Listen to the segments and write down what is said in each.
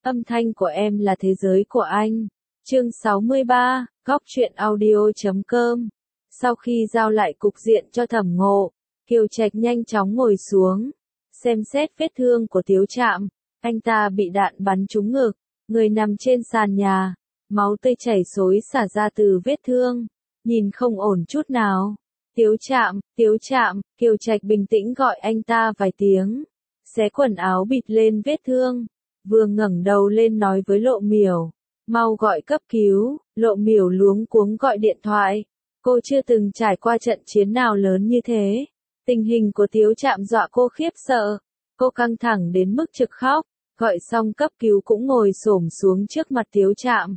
Âm thanh của em là thế giới của anh. Chương 63, Góc truyện audio.com. Sau khi giao lại cục diện cho Thẩm Ngộ, Kiều Trạch nhanh chóng ngồi xuống, xem xét vết thương của Tiếu Trạm. Anh ta bị đạn bắn trúng ngực, người nằm trên sàn nhà, máu tươi chảy xối xả ra từ vết thương, nhìn không ổn chút nào. Tiếu Trạm, Kiều Trạch bình tĩnh gọi anh ta vài tiếng, xé quần áo bịt lên vết thương, vừa ngẩng đầu lên nói với Lộ Miểu, mau gọi cấp cứu. Lộ Miểu luống cuống gọi điện thoại, cô chưa từng trải qua trận chiến nào lớn như thế. Tình hình của Tiếu Trạm dọa cô khiếp sợ, cô căng thẳng đến mức trực khóc, gọi xong cấp cứu cũng ngồi xổm xuống trước mặt Tiếu Trạm.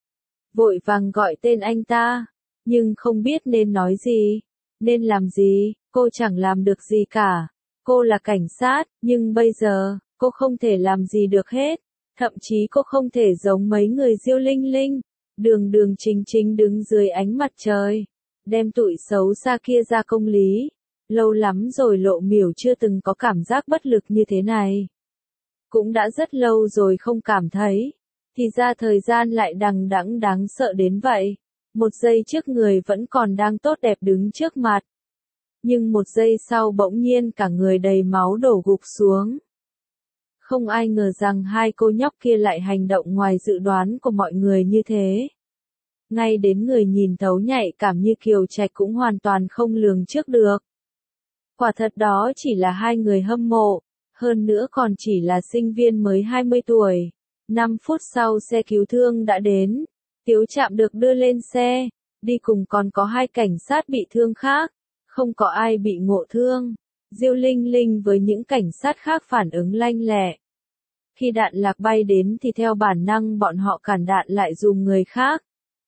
Vội vàng gọi tên anh ta, nhưng không biết nên nói gì, nên làm gì, cô chẳng làm được gì cả. Cô là cảnh sát, nhưng bây giờ, cô không thể làm gì được hết. Thậm chí cô không thể giống mấy người Diêu Linh Linh, đường đường chính chính đứng dưới ánh mặt trời, đem tụi xấu xa kia ra công lý. Lâu lắm rồi Lộ Miểu chưa từng có cảm giác bất lực như thế này. Cũng đã rất lâu rồi không cảm thấy, thì ra thời gian lại đằng đẵng đáng sợ đến vậy. Một giây trước người vẫn còn đang tốt đẹp đứng trước mặt, nhưng một giây sau bỗng nhiên cả người đầy máu đổ gục xuống. Không ai ngờ rằng hai cô nhóc kia lại hành động ngoài dự đoán của mọi người như thế. Ngay đến người nhìn thấu nhạy cảm như Kiều Trạch cũng hoàn toàn không lường trước được. Quả thật đó chỉ là hai người hâm mộ, hơn nữa còn chỉ là sinh viên mới 20 tuổi. 5 phút sau xe cứu thương đã đến, Tiếu Trạm được đưa lên xe, đi cùng còn có hai cảnh sát bị thương khác, không có ai bị ngộ thương. Diêu Linh Linh với những cảnh sát khác phản ứng lanh lẹ. Khi đạn lạc bay đến thì theo bản năng bọn họ cản đạn lại dùm người khác.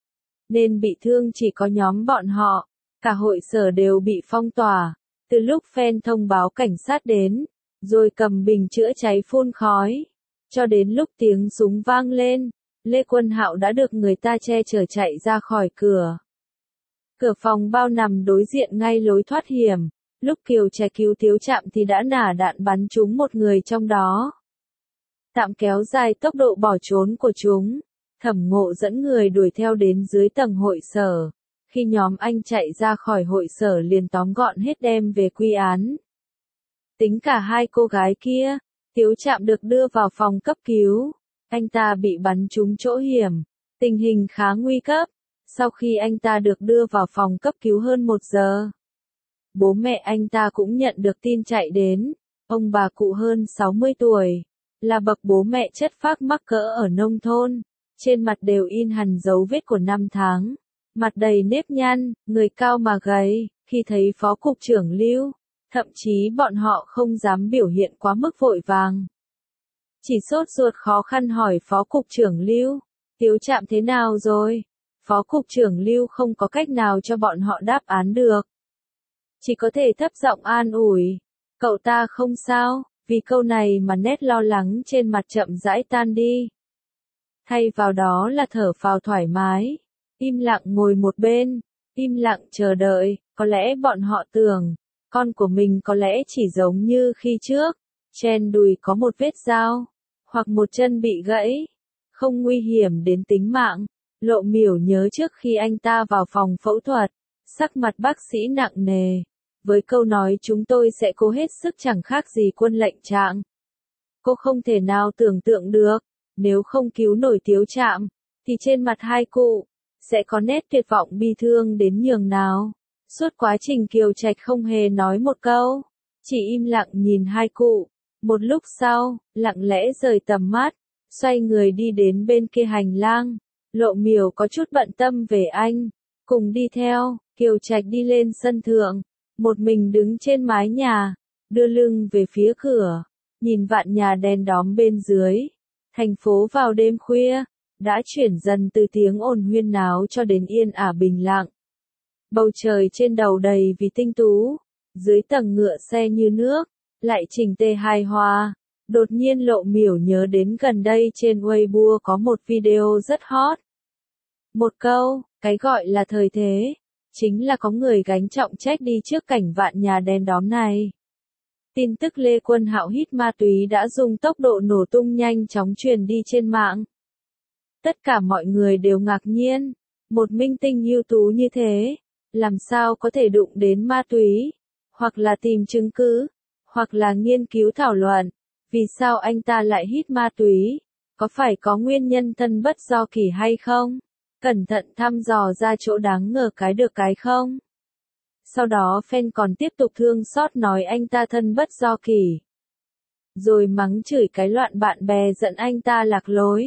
Nên bị thương chỉ có nhóm bọn họ, cả hội sở đều bị phong tỏa. Từ lúc fan thông báo cảnh sát đến, rồi cầm bình chữa cháy phun khói, cho đến lúc tiếng súng vang lên, Lê Quân Hạo đã được người ta che chở chạy ra khỏi cửa. Cửa phòng bao nằm đối diện ngay lối thoát hiểm, lúc Kiều Trạch cứu Tiếu Trạm thì đã nả đạn bắn trúng một người trong đó. Tạm kéo dài tốc độ bỏ trốn của chúng, Thẩm Ngộ dẫn người đuổi theo đến dưới tầng hội sở. Khi nhóm anh chạy ra khỏi hội sở liền tóm gọn hết đem về quy án. Tính cả hai cô gái kia, Tiếu Trạm được đưa vào phòng cấp cứu. Anh ta bị bắn trúng chỗ hiểm, tình hình khá nguy cấp. Sau khi anh ta được đưa vào phòng cấp cứu hơn 1 giờ, bố mẹ anh ta cũng nhận được tin chạy đến. Ông bà cụ hơn 60 tuổi, là bậc bố mẹ chất phác mắc cỡ ở nông thôn, trên mặt đều in hằn dấu vết của năm tháng. Mặt đầy nếp nhăn, người cao mà gầy. Khi thấy phó cục trưởng Lưu, thậm chí bọn họ không dám biểu hiện quá mức vội vàng. Chỉ sốt ruột khó khăn hỏi phó cục trưởng Lưu, Tiếu Trạm thế nào rồi? Phó cục trưởng Lưu không có cách nào cho bọn họ đáp án được. Chỉ có thể thấp giọng an ủi, cậu ta không sao. Vì câu này mà nét lo lắng trên mặt chậm rãi tan đi. Thay vào đó là thở phào thoải mái. Im lặng ngồi một bên, im lặng chờ đợi. Có lẽ bọn họ tưởng, con của mình có lẽ chỉ giống như khi trước, trên đùi có một vết dao, hoặc một chân bị gãy, không nguy hiểm đến tính mạng. Lộ Miểu nhớ trước khi anh ta vào phòng phẫu thuật, sắc mặt bác sĩ nặng nề, với câu nói chúng tôi sẽ cố hết sức chẳng khác gì quân lệnh trạng. Cô không thể nào tưởng tượng được, nếu không cứu nổi Tiếu Trạm, thì trên mặt hai cụ sẽ có nét tuyệt vọng bi thương đến nhường nào. Suốt quá trình Kiều Trạch không hề nói một câu, chỉ im lặng nhìn hai cụ. Một lúc sau, lặng lẽ rời tầm mắt, xoay người đi đến bên kia hành lang. Lộ Miểu có chút bận tâm về anh, cùng đi theo. Kiều Trạch đi lên sân thượng, một mình đứng trên mái nhà, đưa lưng về phía cửa, nhìn vạn nhà đèn đóm bên dưới. Thành phố vào đêm khuya, đã chuyển dần từ tiếng ồn huyên náo cho đến yên ả bình lặng. Bầu trời trên đầu đầy vì tinh tú, dưới tầng ngựa xe như nước, lại chỉnh tề hài hòa. Đột nhiên Lộ Miểu nhớ đến gần đây trên Weibo có một video rất hot. Một câu, cái gọi là thời thế, chính là có người gánh trọng trách đi trước cảnh vạn nhà đèn đóm này. Tin tức Lê Quân Hạo hít ma túy đã dùng tốc độ nổ tung nhanh chóng truyền đi trên mạng. Tất cả mọi người đều ngạc nhiên, một minh tinh ưu tú như thế, làm sao có thể đụng đến ma túy, hoặc là tìm chứng cứ, hoặc là nghiên cứu thảo luận, vì sao anh ta lại hít ma túy, có phải có nguyên nhân thân bất do kỷ hay không? Cẩn thận thăm dò ra chỗ đáng ngờ cái được cái không. Sau đó fan còn tiếp tục thương xót nói anh ta thân bất do kỷ. Rồi mắng chửi cái loạn bạn bè giận anh ta lạc lối.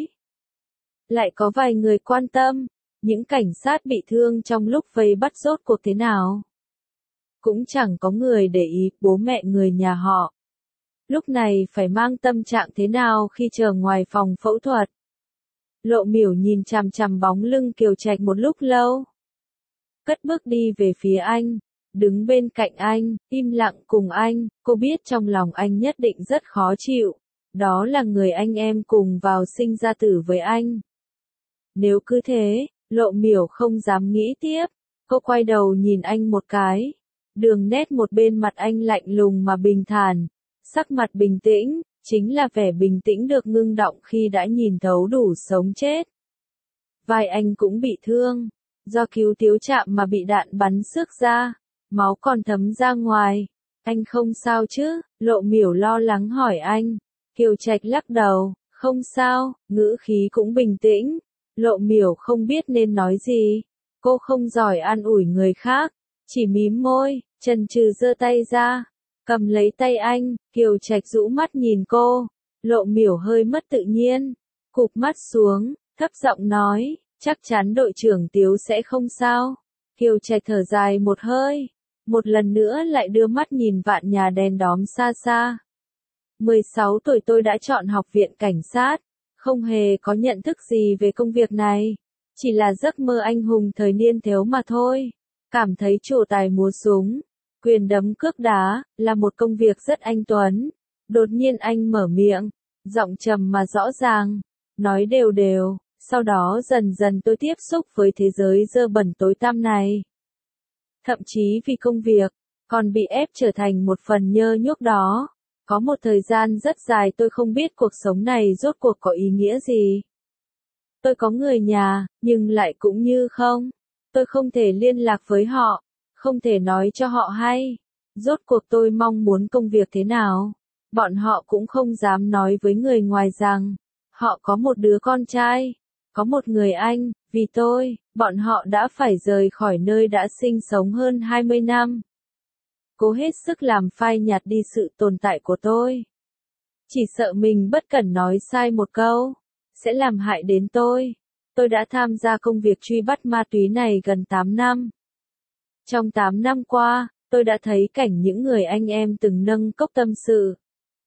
Lại có vài người quan tâm, những cảnh sát bị thương trong lúc vây bắt rốt cuộc thế nào. Cũng chẳng có người để ý bố mẹ người nhà họ. Lúc này phải mang tâm trạng thế nào khi chờ ngoài phòng phẫu thuật. Lộ Miểu nhìn chằm chằm bóng lưng Kiều Trạch một lúc lâu. Cất bước đi về phía anh, đứng bên cạnh anh, im lặng cùng anh, cô biết trong lòng anh nhất định rất khó chịu. Đó là người anh em cùng vào sinh ra tử với anh. Nếu cứ thế, Lộ Miểu không dám nghĩ tiếp, cô quay đầu nhìn anh một cái. Đường nét một bên mặt anh lạnh lùng mà bình thản, sắc mặt bình tĩnh, chính là vẻ bình tĩnh được ngưng đọng khi đã nhìn thấu đủ sống chết. Vai anh cũng bị thương, do cứu Tiếu Trạm mà bị đạn bắn xước ra, máu còn thấm ra ngoài. Anh không sao chứ? Lộ Miểu lo lắng hỏi anh. Kiều Trạch lắc đầu, không sao, ngữ khí cũng bình tĩnh. Lộ Miểu không biết nên nói gì. Cô không giỏi an ủi người khác, chỉ mím môi, chần chừ giơ tay ra, cầm lấy tay anh. Kiều Trạch rũ mắt nhìn cô. Lộ Miểu hơi mất tự nhiên, cụp mắt xuống, thấp giọng nói, chắc chắn đội trưởng Tiếu sẽ không sao. Kiều Trạch thở dài một hơi, một lần nữa lại đưa mắt nhìn vạn nhà đèn đóm xa xa. 16 tuổi tôi đã chọn học viện cảnh sát, không hề có nhận thức gì về công việc này, chỉ là giấc mơ anh hùng thời niên thiếu mà thôi. Cảm thấy trổ tài múa súng, quyền đấm cước đá, là một công việc rất anh tuấn. Đột nhiên anh mở miệng, giọng trầm mà rõ ràng, nói đều đều, sau đó dần dần tôi tiếp xúc với thế giới dơ bẩn tối tăm này. Thậm chí vì công việc, còn bị ép trở thành một phần nhơ nhuốc đó. Có một thời gian rất dài tôi không biết cuộc sống này rốt cuộc có ý nghĩa gì. Tôi có người nhà, nhưng lại cũng như không. Tôi không thể liên lạc với họ, không thể nói cho họ hay. Rốt cuộc tôi mong muốn công việc thế nào. Bọn họ cũng không dám nói với người ngoài rằng, họ có một đứa con trai, có một người anh, vì tôi, bọn họ đã phải rời khỏi nơi đã sinh sống hơn 20 năm. Cố hết sức làm phai nhạt đi sự tồn tại của tôi. Chỉ sợ mình bất cẩn nói sai một câu, sẽ làm hại đến tôi. Tôi đã tham gia công việc truy bắt ma túy này gần 8 năm. Trong 8 năm qua, tôi đã thấy cảnh những người anh em từng nâng cốc tâm sự.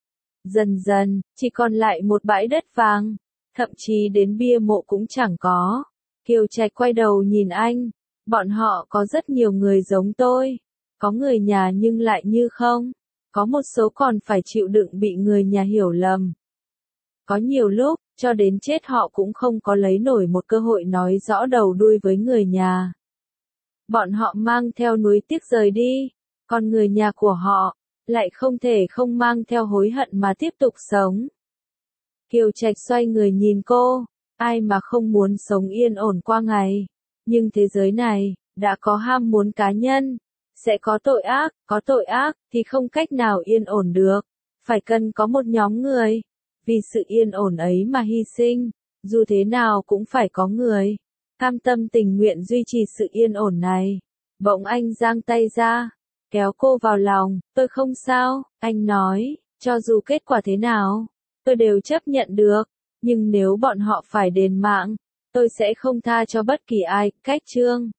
Dần dần, chỉ còn lại một bãi đất vàng, thậm chí đến bia mộ cũng chẳng có. Kiều Trạch quay đầu nhìn anh, bọn họ có rất nhiều người giống tôi, có người nhà nhưng lại như không, có một số còn phải chịu đựng bị người nhà hiểu lầm. Có nhiều lúc, cho đến chết họ cũng không có lấy nổi một cơ hội nói rõ đầu đuôi với người nhà. Bọn họ mang theo nuối tiếc rời đi, còn người nhà của họ lại không thể không mang theo hối hận mà tiếp tục sống. Kiều Trạch xoay người nhìn cô, ai mà không muốn sống yên ổn qua ngày, nhưng thế giới này đã có ham muốn cá nhân, sẽ có tội ác thì không cách nào yên ổn được, phải cần có một nhóm người, vì sự yên ổn ấy mà hy sinh, dù thế nào cũng phải có người cam tâm tình nguyện duy trì sự yên ổn này. Bỗng anh giang tay ra, kéo cô vào lòng, tôi không sao, anh nói, cho dù kết quả thế nào, tôi đều chấp nhận được, nhưng nếu bọn họ phải đền mạng, tôi sẽ không tha cho bất kỳ ai. Cách chương